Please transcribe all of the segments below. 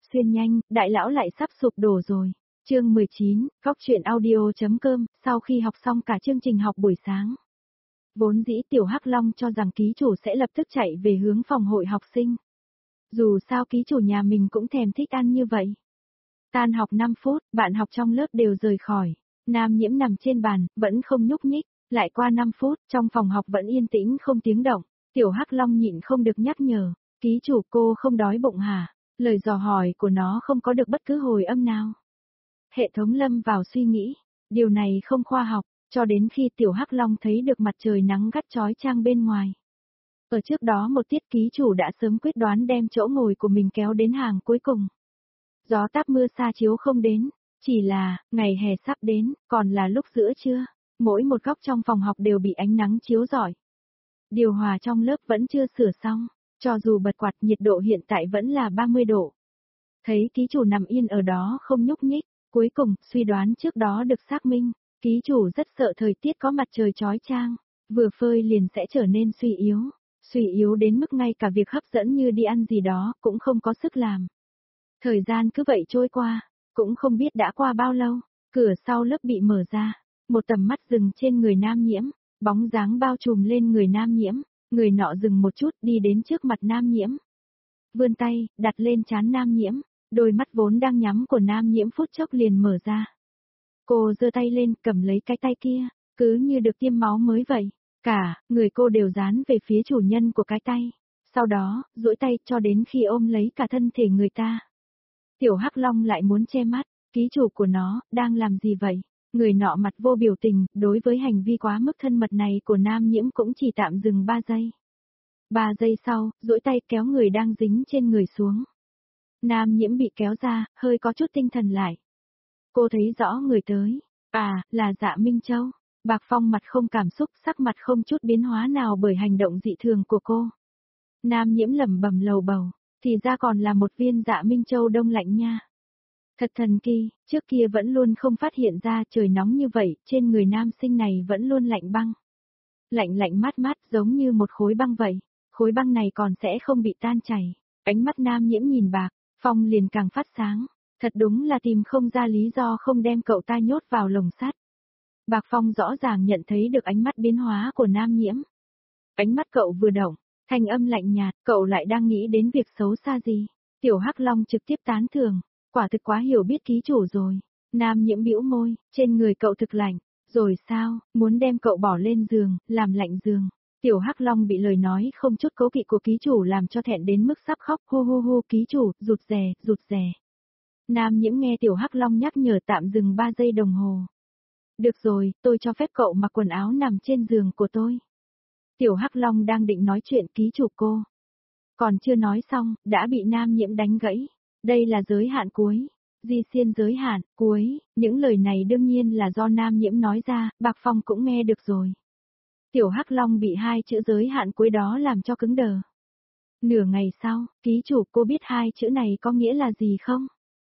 xuyên nhanh, đại lão lại sắp sụp đổ rồi. Chương 19, Cóc truyện audio.com, sau khi học xong cả chương trình học buổi sáng. Vốn dĩ Tiểu Hắc Long cho rằng ký chủ sẽ lập tức chạy về hướng phòng hội học sinh. Dù sao ký chủ nhà mình cũng thèm thích ăn như vậy. Tan học 5 phút, bạn học trong lớp đều rời khỏi. Nam Nhiễm nằm trên bàn, vẫn không nhúc nhích. Lại qua 5 phút, trong phòng học vẫn yên tĩnh không tiếng động. Tiểu Hắc Long nhịn không được nhắc nhở. Ký chủ, cô không đói bụng hả? Lời dò hỏi của nó không có được bất cứ hồi âm nào. Hệ thống lâm vào suy nghĩ. Điều này không khoa học, cho đến khi Tiểu Hắc Long thấy được mặt trời nắng gắt chói chang bên ngoài. Ở trước đó một tiết ký chủ đã sớm quyết đoán đem chỗ ngồi của mình kéo đến hàng cuối cùng. Gió táp mưa xa chiếu không đến, chỉ là, ngày hè sắp đến, còn là lúc giữa trưa. Mỗi một góc trong phòng học đều bị ánh nắng chiếu rọi. Điều hòa trong lớp vẫn chưa sửa xong, cho dù bật quạt nhiệt độ hiện tại vẫn là 30 độ. Thấy ký chủ nằm yên ở đó không nhúc nhích, cuối cùng, suy đoán trước đó được xác minh, ký chủ rất sợ thời tiết có mặt trời chói chang, vừa phơi liền sẽ trở nên suy yếu đến mức ngay cả việc hấp dẫn như đi ăn gì đó cũng không có sức làm. Thời gian cứ vậy trôi qua, cũng không biết đã qua bao lâu, cửa sau lớp bị mở ra, một tầm mắt dừng trên người Nam Nhiễm, bóng dáng bao trùm lên người Nam Nhiễm, người nọ dừng một chút đi đến trước mặt Nam Nhiễm. Vươn tay, đặt lên trán Nam Nhiễm, đôi mắt vốn đang nhắm của Nam Nhiễm phút chốc liền mở ra. Cô giơ tay lên cầm lấy cái tay kia, cứ như được tiêm máu mới vậy, cả người cô đều dán về phía chủ nhân của cái tay, sau đó, duỗi tay cho đến khi ôm lấy cả thân thể người ta. Tiểu Hắc Long lại muốn che mắt, ký chủ của nó, đang làm gì vậy? Người nọ mặt vô biểu tình, đối với hành vi quá mức thân mật này của Nam Nhiễm cũng chỉ tạm dừng 3 giây. 3 giây sau, duỗi tay kéo người đang dính trên người xuống. Nam Nhiễm bị kéo ra, hơi có chút tinh thần lại. Cô thấy rõ người tới. À, là Dạ Minh Châu. Bạc Phong mặt không cảm xúc, sắc mặt không chút biến hóa nào bởi hành động dị thường của cô. Nam Nhiễm lẩm bẩm lầu bầu, thì ra còn là một viên Dạ Minh Châu đông lạnh nha. Thật thần kỳ, trước kia vẫn luôn không phát hiện ra trời nóng như vậy, trên người nam sinh này vẫn luôn lạnh băng. Lạnh mát mát giống như một khối băng vậy, khối băng này còn sẽ không bị tan chảy. Ánh mắt Nam Nhiễm nhìn Bạc Phong liền càng phát sáng, thật đúng là tìm không ra lý do không đem cậu ta nhốt vào lồng sắt. Bạc Phong rõ ràng nhận thấy được ánh mắt biến hóa của Nam Nhiễm. Ánh mắt cậu vừa động, thanh âm lạnh nhạt, cậu lại đang nghĩ đến việc xấu xa gì? Tiểu Hắc Long trực tiếp tán thưởng, quả thực quá hiểu biết ký chủ rồi. Nam Nhiễm bĩu môi, trên người cậu thực lạnh, rồi sao, muốn đem cậu bỏ lên giường, làm lạnh giường. Tiểu Hắc Long bị lời nói không chút cố kỵ của ký chủ làm cho thẹn đến mức sắp khóc, hu ký chủ, rụt rè. Nam Nhiễm nghe Tiểu Hắc Long nhắc nhở tạm dừng 3 giây đồng hồ. Được rồi, tôi cho phép cậu mặc quần áo nằm trên giường của tôi. Tiểu Hắc Long đang định nói chuyện ký chủ cô. Còn chưa nói xong, đã bị Nam Nhiễm đánh gãy. Đây là giới hạn cuối. Di xiên giới hạn, cuối, những lời này đương nhiên là do Nam Nhiễm nói ra, Bạc Phong cũng nghe được rồi. Tiểu Hắc Long bị 2 chữ giới hạn cuối đó làm cho cứng đờ. Nửa ngày sau, ký chủ cô biết 2 chữ này có nghĩa là gì không?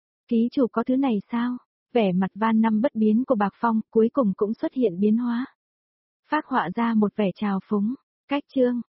Ký chủ có thứ này sao? Vẻ mặt van năm bất biến của Bạc Phong cuối cùng cũng xuất hiện biến hóa. Phác họa ra một vẻ trào phúng. Cách chương,